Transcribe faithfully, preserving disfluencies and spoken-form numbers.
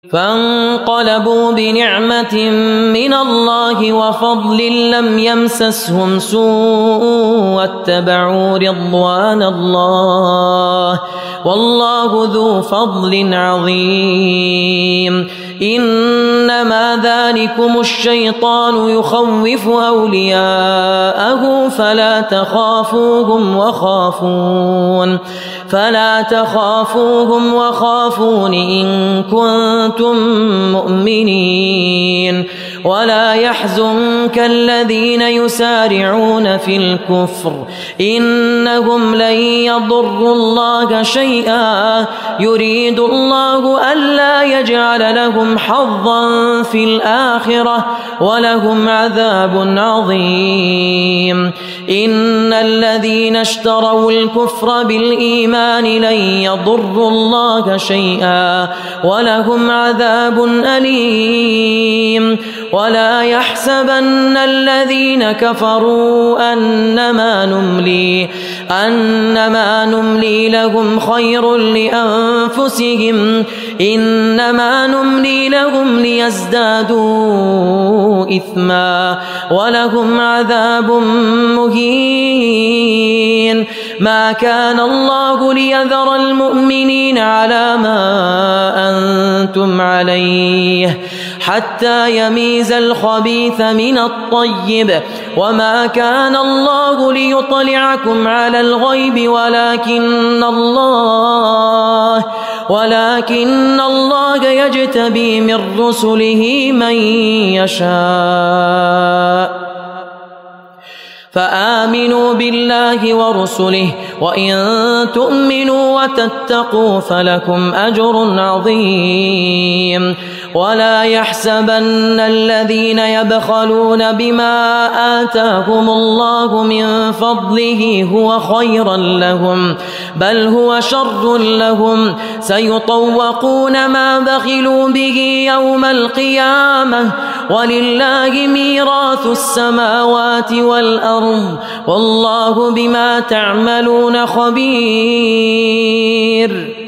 فانقلبوا بنعمة من الله وفضل لم يمسسهم سوء واتبعوا رضوان الله والله ذو فضل عظيم. إنما ذلكم الشيطان يخوف أولياءه فلا تخافوهم وخافون فلا تخافوهم وخافون إن كنتم مؤمنين. ولا يحزنك الذين يسارعون في الكفر إنهم لن يضروا الله شيئا يريد الله ألا يجعل لهم حظا في الآخرة ولهم عذاب عظيم. إن الذين اشتروا الكفر بالإيمان لن يضروا الله شيئا ولهم عذاب أليم. ولا يحسبن الذين كفروا أنما نملي أنما نملي لهم خير لأنفسهم إنما نملي لهم ليزدادوا إثما ولهم عذاب مهين. ما كان الله ليذر المؤمنين على ما أنتم عليه حتى يميز الخبيث من الطيب وما كان الله ليطلعكم على الغيب ولكن الله ولكن الله يجتبي من رسله من يشاء. فآمنوا بالله ورسله وإن تؤمنوا وتتقوا فلكم أجر عظيم. ولا يحسبن الذين يبخلون بما آتاهم الله من فضله هو خيرا لهم بل هو شر لهم سيطوقون ما بخلوا به يوم القيامة ولله ميراث السماوات والأرض والله بما تعملون خبير.